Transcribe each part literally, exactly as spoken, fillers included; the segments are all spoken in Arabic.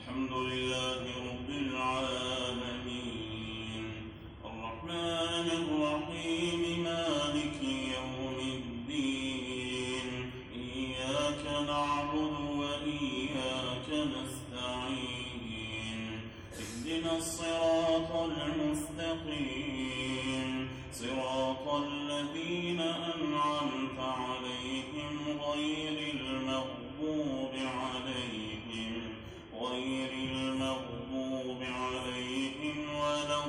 الحمد لله رب العالمين الرحمن الرحيم مالك يوم الدين إياك نعبد وإياك نستعين اهدنا الصراط المستقيم صراط الذين أنعمت عليهم غير المغضوب عليهم غير المغضوب عليهم ولا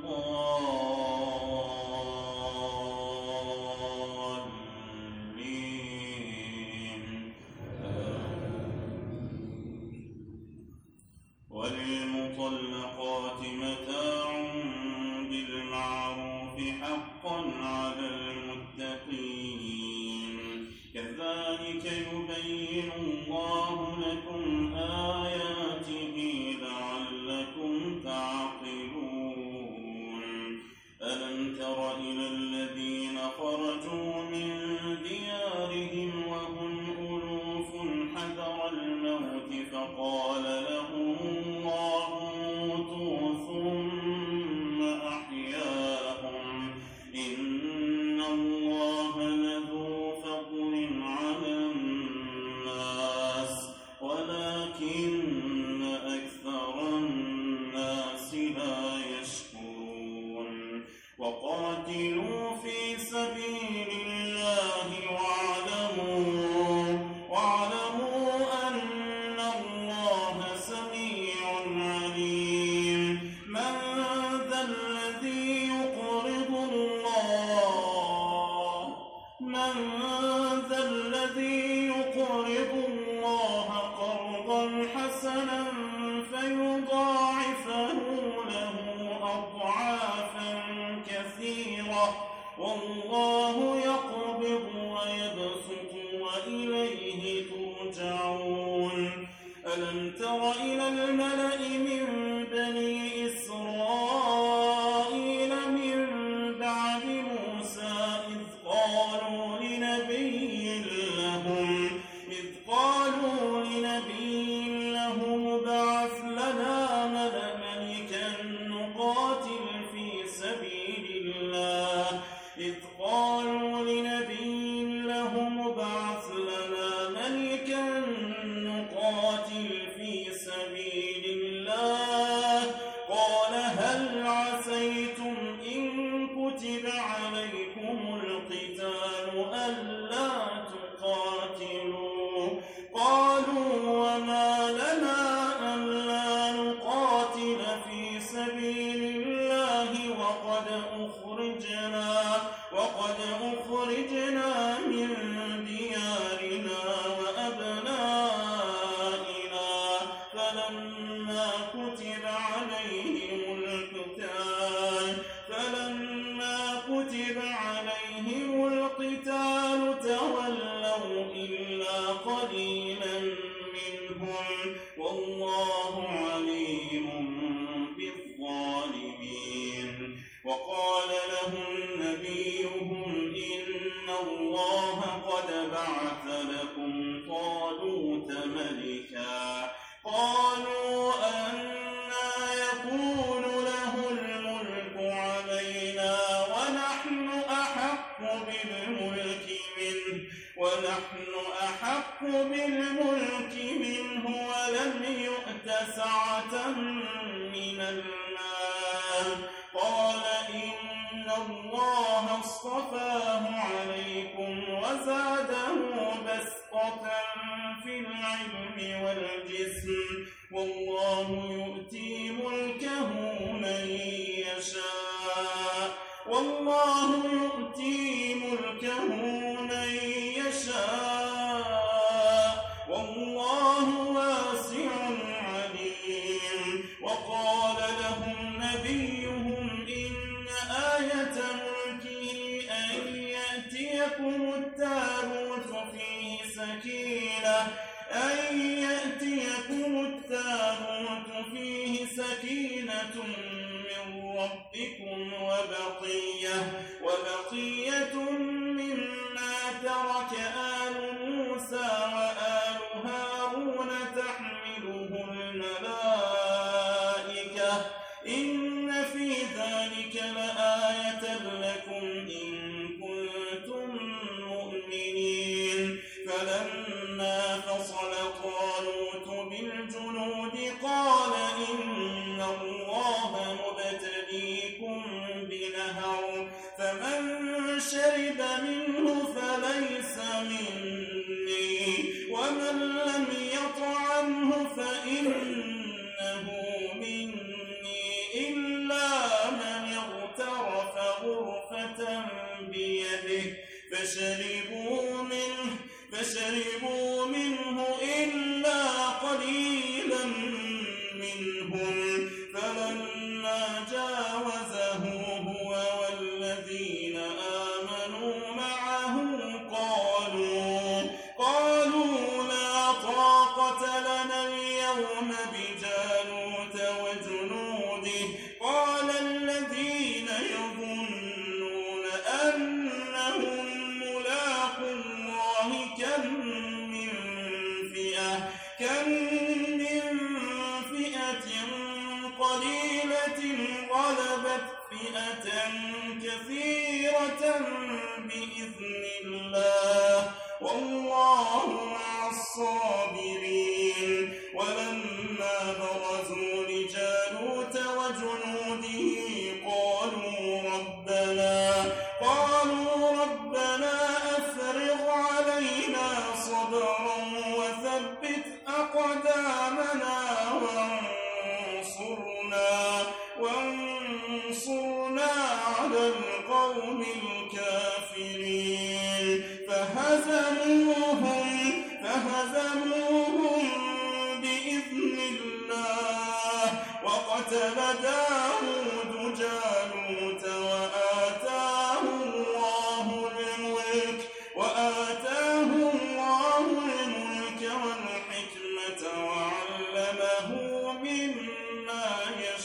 الضالين وللمطلقات متاع بالمعروف حقا على المتقين كذلك يبين الله لكم آياته لعلكم تعقلون ألم تر إلى الذين خرجوا من ديارهم وهم ألوف حذر الموت فقال لهم الله موتوا ثم أحياهم إن الله لذو فضل على الناس ولكن أكثر الناس لا يشكرون وقاتلوا في سبيل الله واعلموا واعلموا أن الله سميع عليم من ذا الذي يقرض الله من ذا الذي يقرض الله قرضا حسنا فيضاعفه له أضعافا كثيرة والله يقبض ويبسط وإليه ترجعون ألم تر إلى الملأ من بني إسرائيل من بعد موسى إذ قالوا لنبي لهم إذ قالوا لنبي لهم ابعث لنا ملكا نقاتل في سبيل الله إذ قالوا لنبي لهم ابعث لنا ملكا نقاتل في سبيل الله قال هل عسيتم إن كتب عليكم القتال ألا تقاتلوا قالوا وما لنا ألا نقاتل في سبيل الله وقد أخرجنا وقد أخرجنا من ديارنا وأبنائنا فلما كتب عليهم القتال فلما كتب عليهم القتال تولوا إلا قليلا منهم والله عليم بالظالمين وقال لهم نبيهم إن الله قد بعث لكم طالوت ملكا قالوا أنى يكون له الملك علينا ونحن أحق بالملك منه ونحن أحق بالملك منه ولم يؤت سعة من المال قال إن الله اصطفاه عليكم وزاده بسطة في العلم والجسم والله يؤتي ملكه من يشاء والله يؤتي ملكه من يشاء والله واسع عليم وقال لهم نبيهم إن آية ملكه أن يأتيكم التابوت فيه سكينة أن يأتيكم التابوت فيه سكينة من ربكم وبقية وبقية مما ترك آل موسى وآل هارون تحمله الملائكة فشربوا منه, فشربوا منه إلا قليلا منهم فلما جاوزه هو والذين آمنوا معه قالوا, قالوا لا طاقة لنا اليوم بجالوت وجنوده قال الذين يظنون أنهم ملاقو الله كم من فئة كم من فئة قليلة غلبت فئة كثيرة بإذن الله والله مع الصابرين ولما برزوا لجالوت وجنوده قالوا ربنا قالوا ربنا أفرغ علينا صبرا وثبت أقدامنا وانصرنا وانصرنا على القوم الكافرين فهزموهم فهزموهم بإذن الله وقتل داود جالوت وآتاه الله الملك وآتاه الله الملك والحكمة وعلمه مما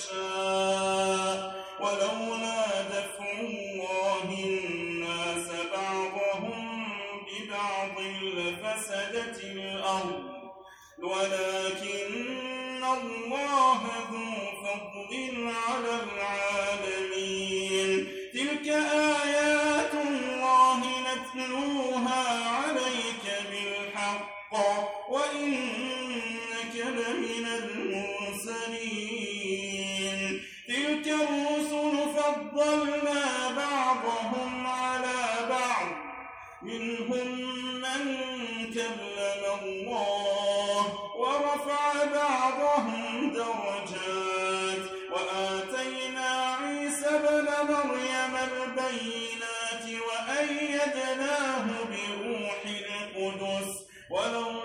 يشاء ولولا دفع الله الناس بعضهم ببعض لفسدت الأرض ولكن الله ذو فضل على العالمين تلك آيات الله نتلوها عليك بالحق وإنك لمن المرسلين تلك الرسل فضلنا بعضهم على بعض منهم من كلم الله ورفع بعضهم درجات وآتينا عيسى ابن مريم البينات وأيدناه بروح القدس ولو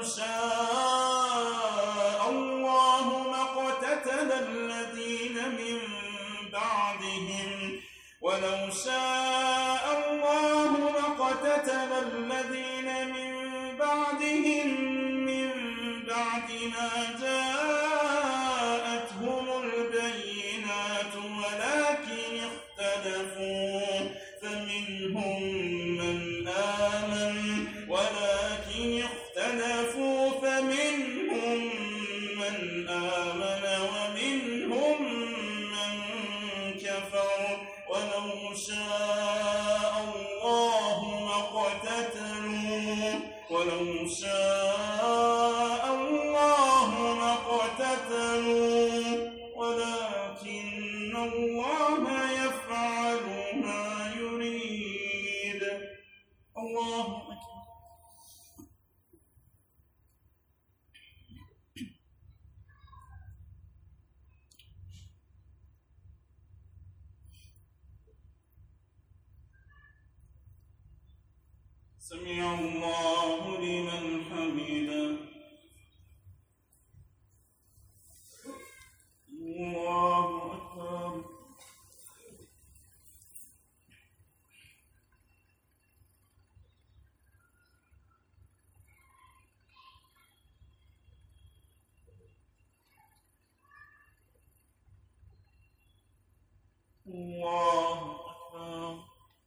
شاء الله ما اقتتل الذين من بعدهم ولو شاء الله ما اقتتل الذين من بعدهم من بعد ما جاءتهم البينات ولكن اختلفوا فمنهم من آمن ولكن اختلفوا فمنهم من آمن ومنهم من كفر ولو شاء الله ما اقتتلوا ولو شاء الله ما اقتتلوا ولكن الله يفعل ما يريد الله أكبر سمع الله لمن حمده الله أكبر الله أكبر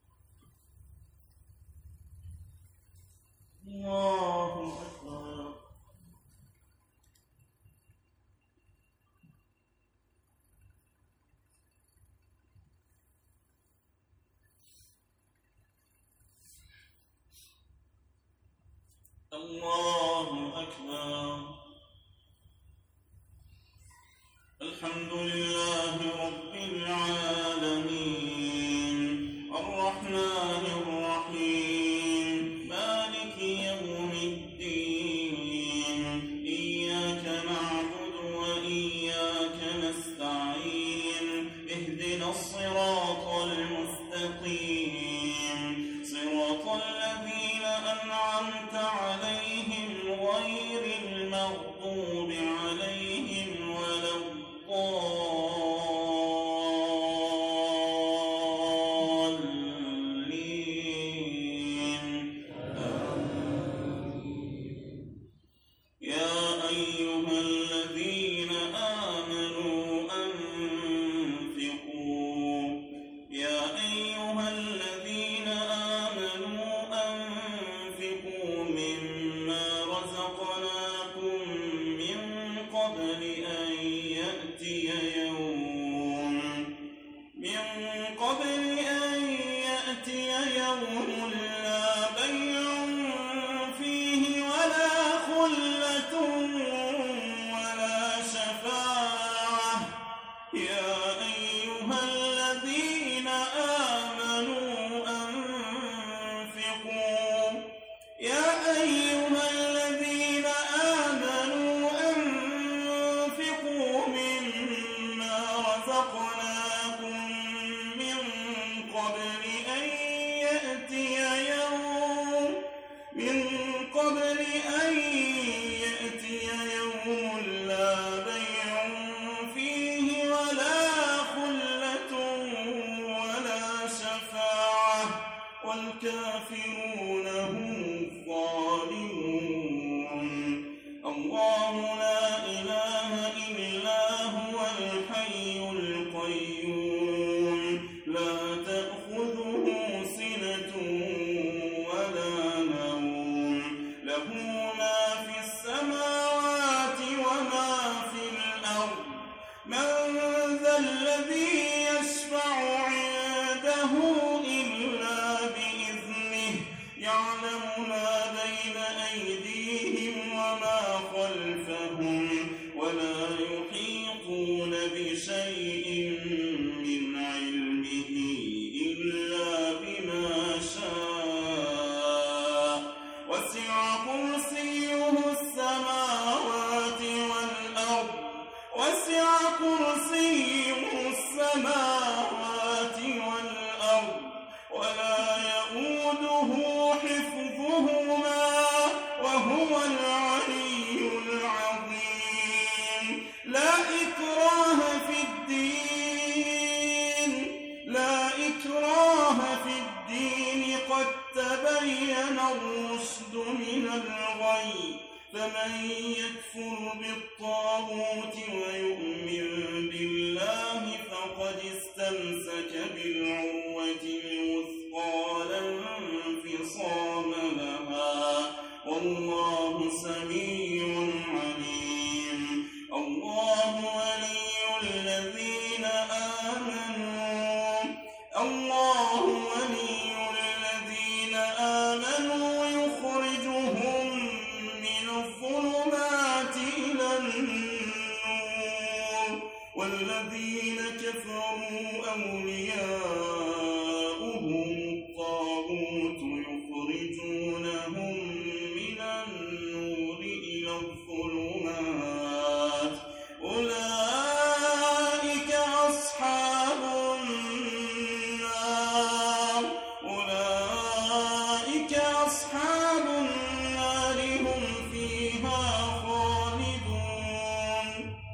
الله أكبر الله أكبر الحمد لله رب العالمين الرحمن الرحيم مالك يوم الدين إياك نعبد وإياك نستعين اهدنا الصراط المستقيم صراط الذين لهم ولا يحيطون بشيء من علمه إلا بما شاء وسع كرسيه السماوات والأرض وسع كرسيه السماوات والأرض ولا يؤوده حفظهما وهو العلي العظيم لا إكراه في الدين لا إكراه في الدين قد تبين الرشد من الغي فمن يكفر بالطاغوت ويؤمن بالله فقد استمسك بالعروة الوثقى لا انفصام لها والله سميع عليم الله ولي الذين آمنوا الله ولي الذين آمنوا يخرجهم من الظلمات إلى النور والذين كفروا أولياؤهم الطاغوت يخرجونهم من النور إلى الظلمات أولئك أصحاب النار أولئك أصحاب النار هم فيها خالدون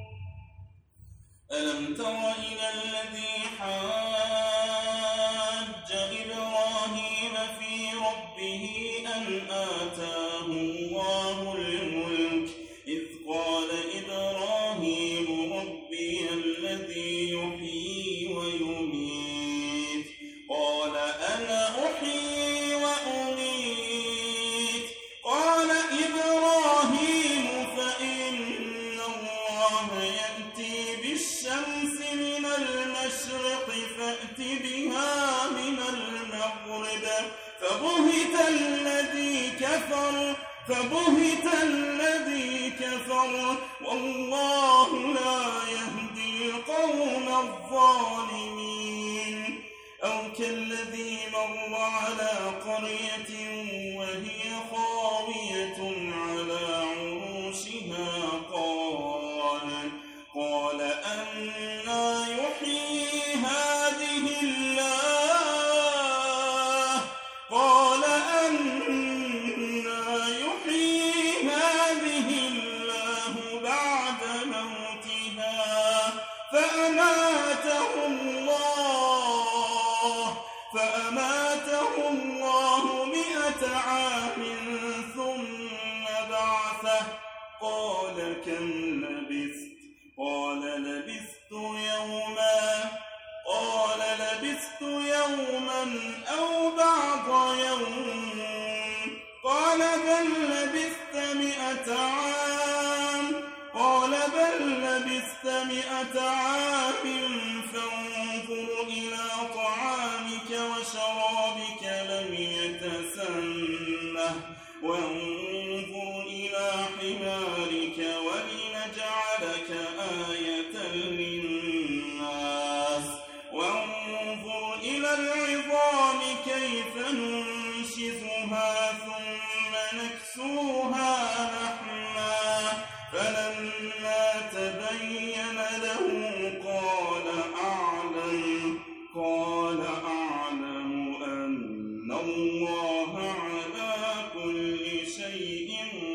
ألم تر إلى الذي حاج إبراهيم في ربه أن آتاه الله الملك إذ قال إبراهيم ربي الذي يحيي ويميت قال أنا أحيي وأميت قال إبراهيم فإن الله يأتي بالشمس من المشرق فأت بها من المغرب فبهت الذي كفر فبهت الذي كفر والله لا يهدي القوم الظالمين أو كالذي مر على قرية وهي خاوية على عروشها قال قال أنى يحيي هذه الله قال أنى يحيي هذه الله بعد موتها فأماته الله فأماته الله مئة عام ثم بعثه قال كم لبثت قال لبثت يوما قال لبثت يوما أو بعض يوم قال بل لبثت مئة عام قال بل لبثت مئة عام فانظر إلى طعامك وشرابك لم يتسنه وانظر إلى حمارك ولنجعلك آية للناس وانظر إلى العظام كيف ننشزها ثم نكسوها لحما فلما تبين له قال أعلم قال أعلم أن الله على كل شيء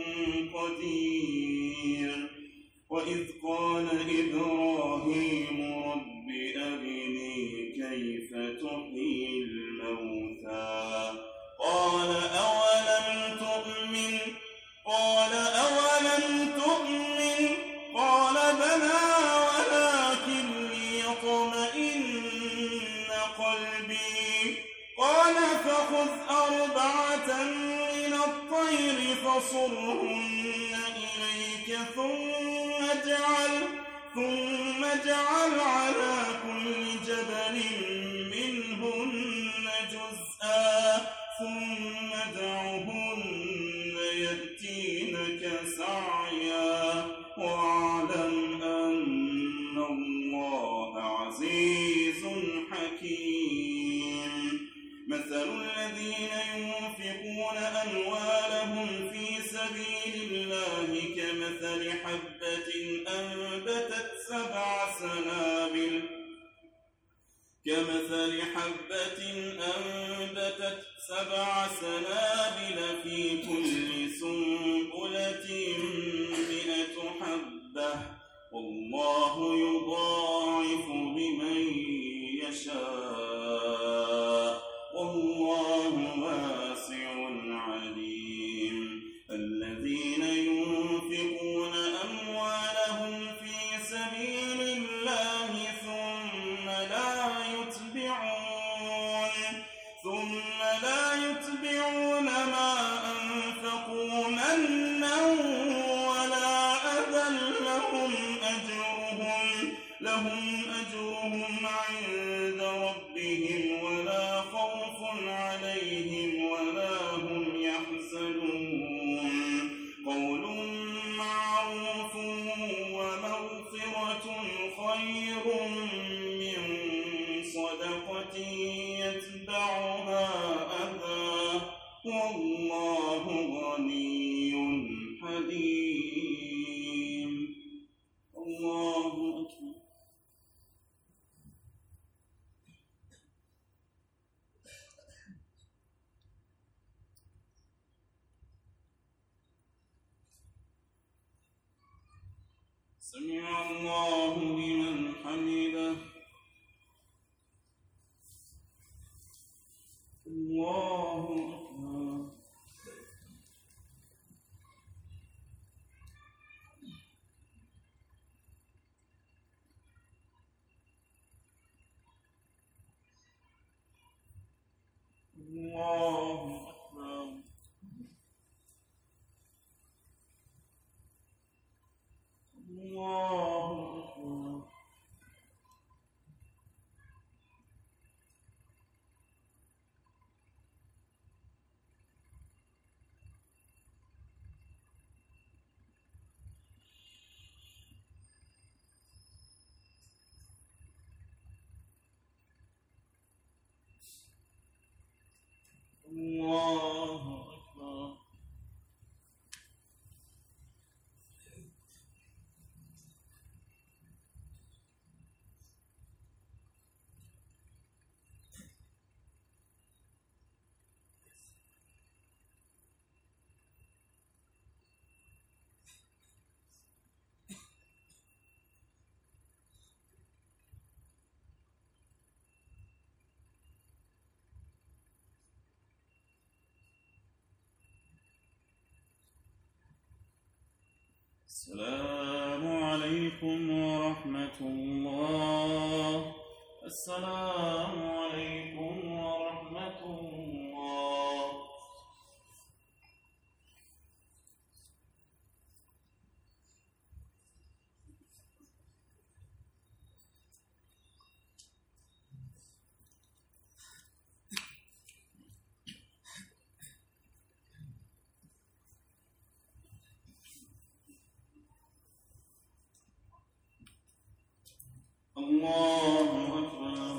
قدير وإذ قال إبراهيم رب أرني كيف تحيي الموتى قال أولم تؤمن قال أولم تؤمن قال بلى ولكن ليطمئن قلبي قال فخذ أربعة من الطير فصرهن إليك ثم اجعل ثم اجعل على كل جبل منهن جزءا ثم ادعهن يأتينك سعيا حبة أنبتت سبع سنابل كمثل حبة أنبتت سبع سنابل في كل سنبلة مئة حبة والله يضاعف لمن يشاء والله واسع عليم. الذين ينفقون أموالهم في سبيل الله ثم لا يتبعون ثم لا يتبعون ما أنفقوا منا ولا أذى لهم أجرهم لهم أجرهم عند ربهم ولا خوف عليهم ولا هم يحزنون. قول معروف ومغفرة خير من صدقة يتبعها أذى والله غني حليم. الله أكبر. سمع الله لمن حمده. الله أكبر. الله أكبر. الله أكبر. الله أكبر. السلام عليكم ورحمة الله. السلام عليكم ورحمة الله. الله أكبر.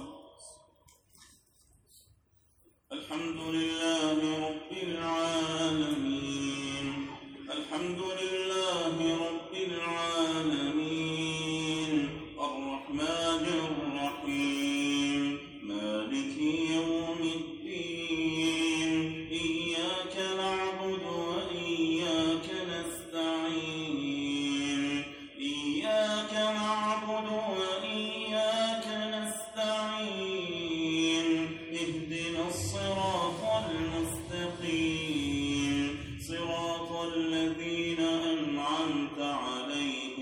الحمد لله رب العالمين. الحمد لله رب العالمين الرحمن الرحيم مالك يوم الدين. إياك نعبد وإياك نستعين. إياك نعبد وإياك نستعين. اهدنا الصراط المستقيم صراط الذين أنعمت عليهم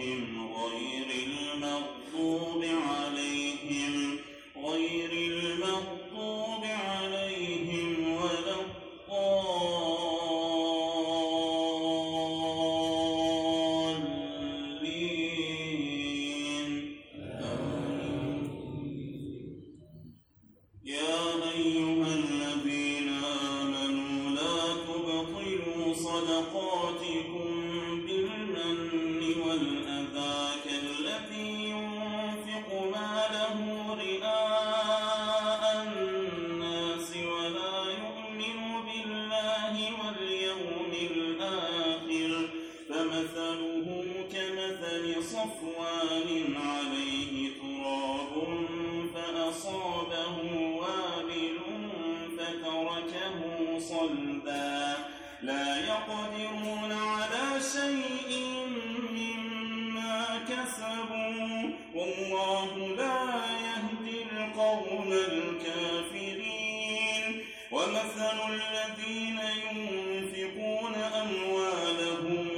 بني صفوان عليه تراب فأصابه وابل فتركه صلدا لا يقدرون على شيء مما كسبوا والله لا يهدي القوم الكافرين ومثل الذين ينفقون أموالهم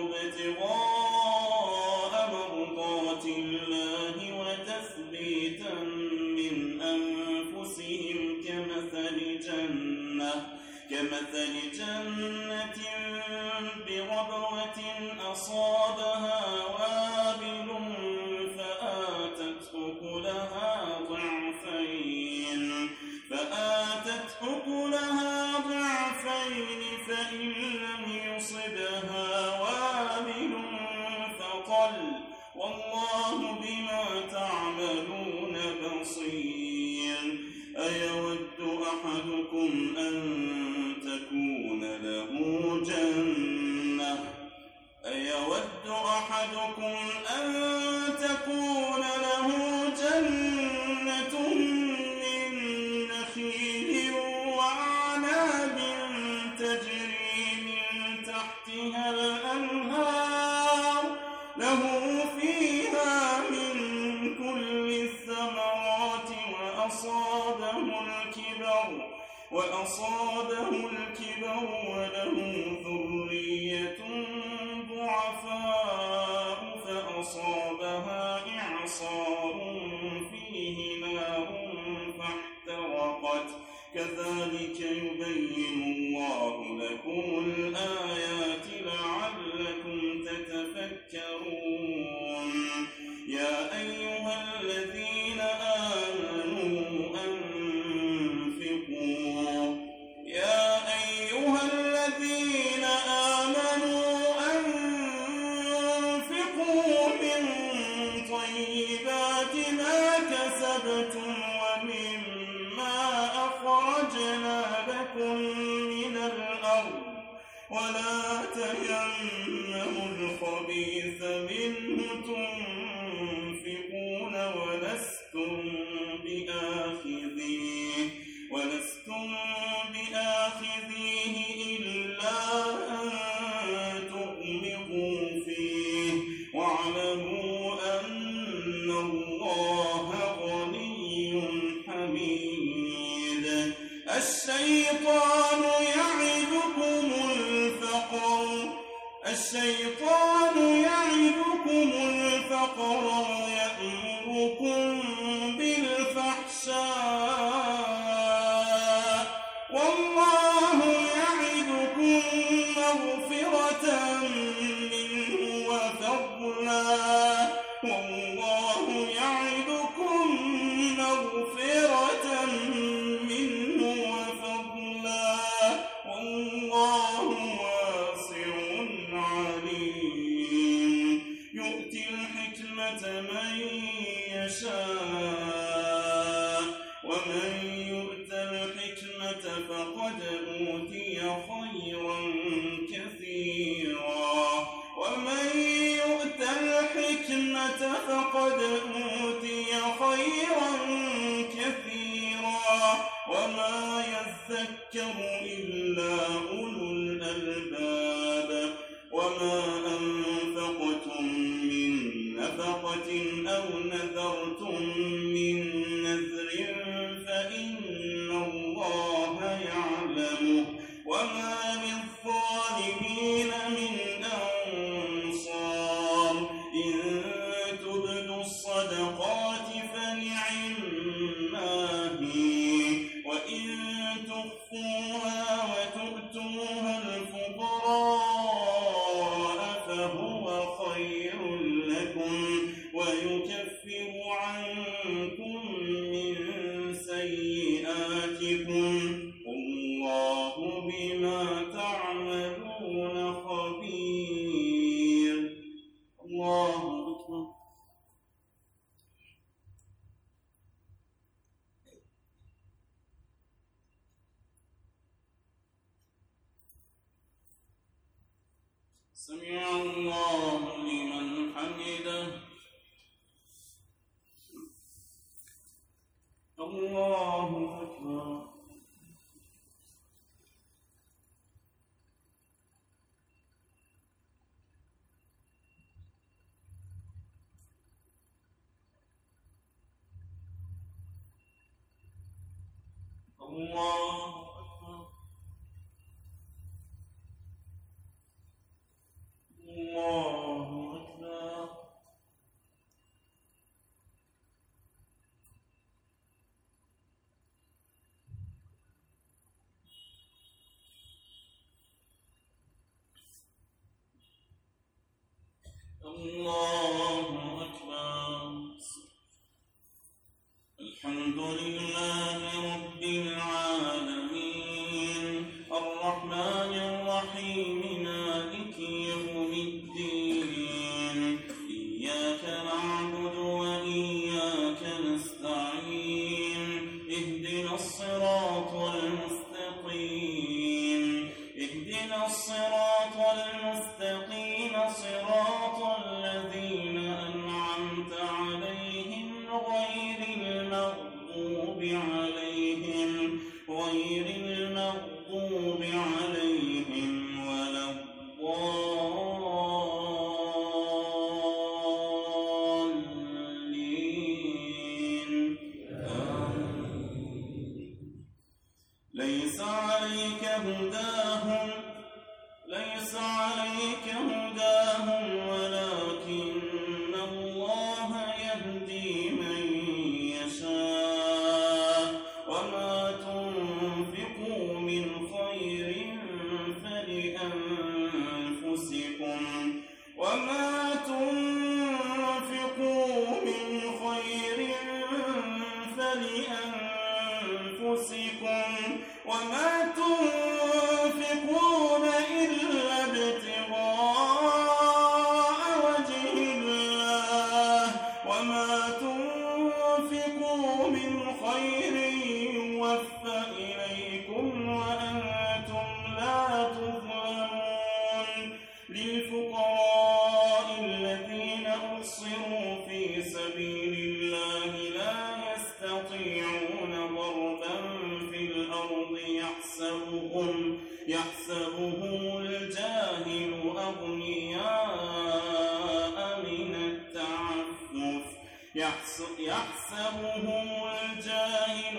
ابتغاء مرضات الله وتثبيتا من أنفسهم كمثل جنة كمثل جنة بربوة أصابها وابل فآتت أكلها ضعفين فآتت أكلها ضعفين فإن لم يصبها وابل فطل والله بما تعملون بصير أيود أحدكم أن تكون له جنة أيود أحدكم أن تكون له جنة من نخيل وأعناب تجري من تحتها الأنهار له فيها من كل الثمرات وأصابه الكبر وأصابه الكبر وله ذرية ضعفاء فأصابها إعصار فيه نار فاحترقت كذلك يبين الله لكم الآيات لعلكم تتفكرون يا أيها الذين آمنوا أنفقوا يا أيها الذين آمنوا أنفقوا من طيبات ما كسبتم ومما أخرجنا لكم من الأرض ولا تيمموا الخبيث منه تنفقون ولستم بآخذيه ولستم بآخذيه إلا أن تغمضوا فيه واعلموا أن الله غني حميد الشيطان يعدكم الفقر الشيطان يعدكم الفقر ويأمركم بالفحشاء والله يعدكم مغفرة منه وفضلا والله يعدكم مغفرة منه وفضلا والله واسع عليم يؤتي الحكمة من يشاء ومن يؤت الحكمة فقد أوتي خيرا كثيرا ومن يؤت الحكمة فقد أوتي خيرا كثيرا وما يذكر إلا أولو الألباب وما أنفقتم من نفقة أو نذرتم من نذر فإن الله يعلمه وما للظالمين من أنصار إن تبدوا الصدقات فنعما هي وإن تخفوها وتؤتوها الفقراء فهو خير لكم ويكفر عنكم من سيئاتكم والله بما تعملون خبير الله أكبر سمع الله لمن حمده الله أكبر. الحمد لله رب العالمين الرحمن الرحيم مالك يوم الدين إياك نعبد وإياك نستعين اهدنا الصراط المستقيم اهدنا الصراط المستقيم صراط الذين أنعمت عليهم غير المغضوب عليهم غير المغضوب عليهم ولا الضالين. ليس عليك هداهم ليس عليك هداهم ولكن الله يهدي من يشاء وما تنفقوا من خير فلأنفسكم وما تنفقوا من خير فلأنفسكم وما تنفقون إلا ابتغاء وجه الله وما تنفقوا من خير يوفى إليكم وأنتم لا تظلمون. للفقراء الذين أحصروا في سبيل الله لا يستطيعون ضربا في الأرض يحسبهم يحسبهم الجاهل أغنياء من التعفف يحسبهم الجاهل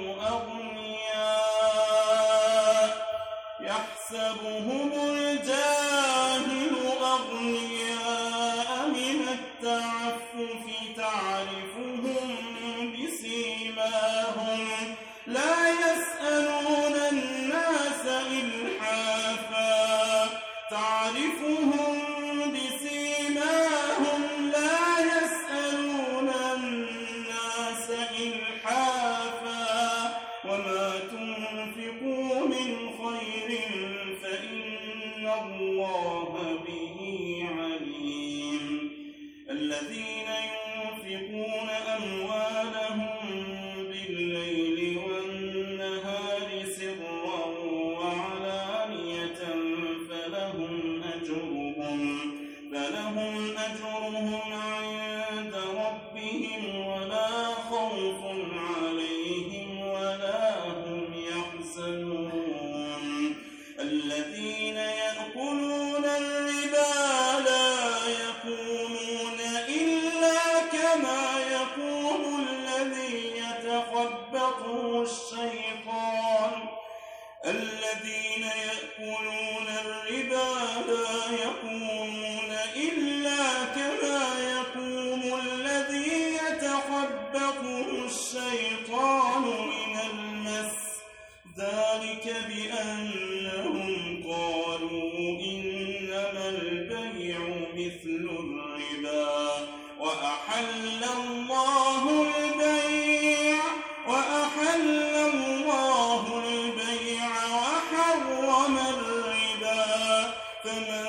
أغنياء يحسبهم الجاهل أغنياء من التعفف تعرفهم بسيماهم لا يسألون الناس إلحافا تعرفهم بسيماهم لا يسألون الناس إلحافا وما تنفقوا من خير فإن الله به عليم. الذين ينفقون أموالهم بالليل والنهار سرا وعلانية فلهم أجرهم فلهم أجرهم عند ربهم ولا خوف عليهم ولا هم يحزنون. الذين يأكلون الربا لا يقومون إلا كما يقوم الذي يتخبطه الشيطان الذين يأكلون الربا لا يقومون إلا كما يقوم الذي يتخبطه الشيطان من المس ذلك بأنهم قالوا إنما البيع مثل الربا وأحل الله البيع وأحل الله البيع وحرم الربا فمن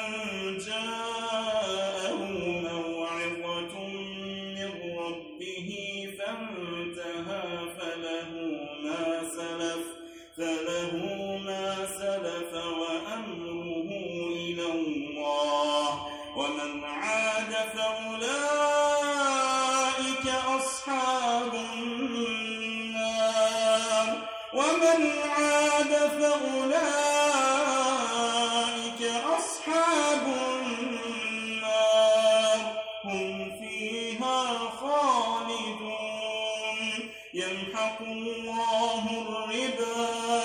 جاءه موعظة من ربه فانتهى فله ما سلف فله ما سلف وأمره إلى الله ومن عاد فأولئك أصحاب النار ومن عاد فأولئك أصحاب النار هم فيها خالدون. يمحق الله الربا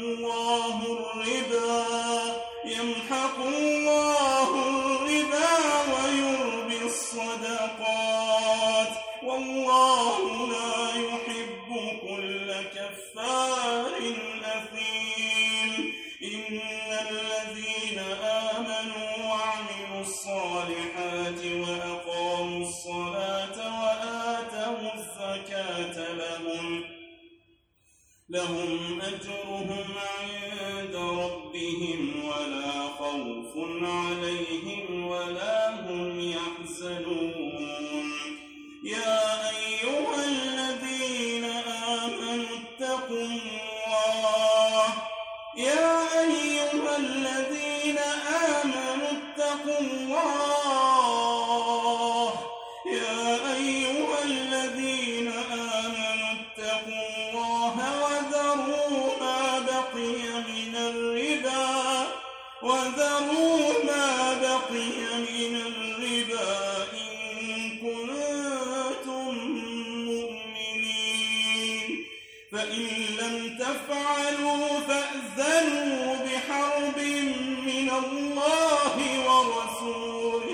الله الربا يمحق الله الربا ويربي الصدقات والله لا يحب كل كفار أثيم إن الذين آمنوا وعملوا الصالحات وأقاموا الصلاة وآتوا الزكاة لهم لهم أجرهم عند ربهم ولا خوف عليهم ولا هم يحزنون يا أيها الذين آمنوا اتقوا الله يا أيها الذين آمنوا اتقوا الله يا أيها الذين آمنوا اتقوا الله وذروا ما بقي من الربا وذروا ما بقي من الربا إن كنتم مؤمنين فإن لم تفعلوا فأذنوا بحرب من الله ورسوله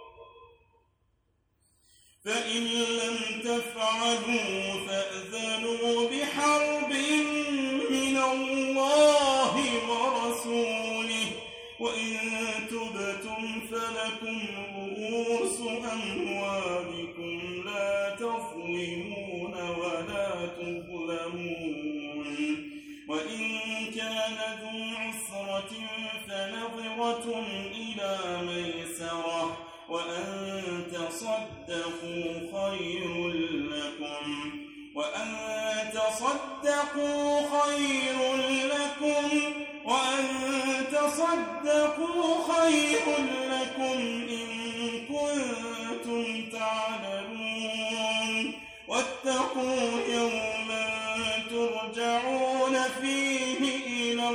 فإن لم تفعلوا فأذنوا بحرب من الله ورسوله وإن تبتم فلكم رؤوس أموالكم لا تظلمون ولا تظلمون وإن كان ذو عسرة فنظرة إلى ميسرة وأن تصدقوا خير لكم وأن تصدقوا خير لكم وأن تصدقوا خير لكم إن كنتم تعلمون واتقوا يوما ترجعون فيه إلى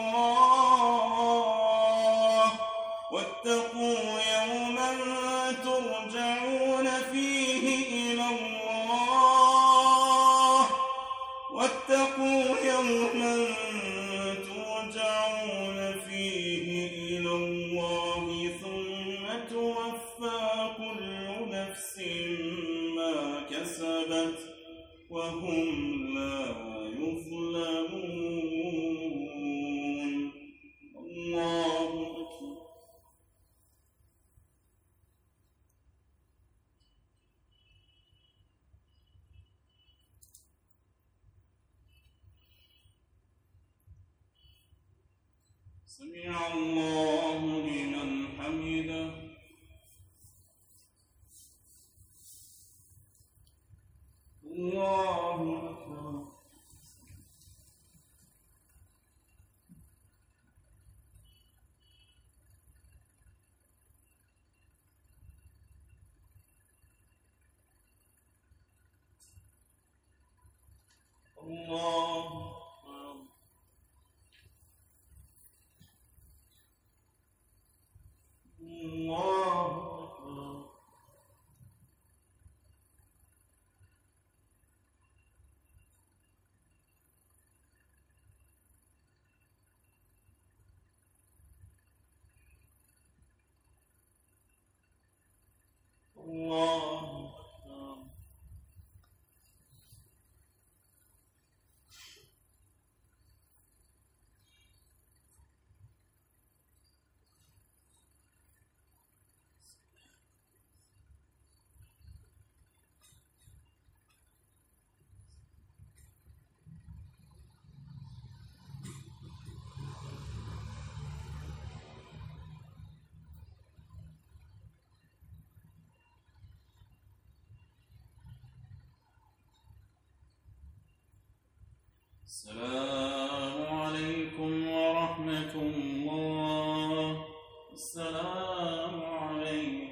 الله واتقوا يوما ترجعون فيه إلى الله واتقوا يوما ترجعون فيه إلى الله ثم توفى كل نفس ما كسبت وهم لا يظلمون الله أكبر سمع الله لمن حمده الله أكبر الله الله أكبر الله أكبر السلام عليكم ورحمة الله السلام عليكم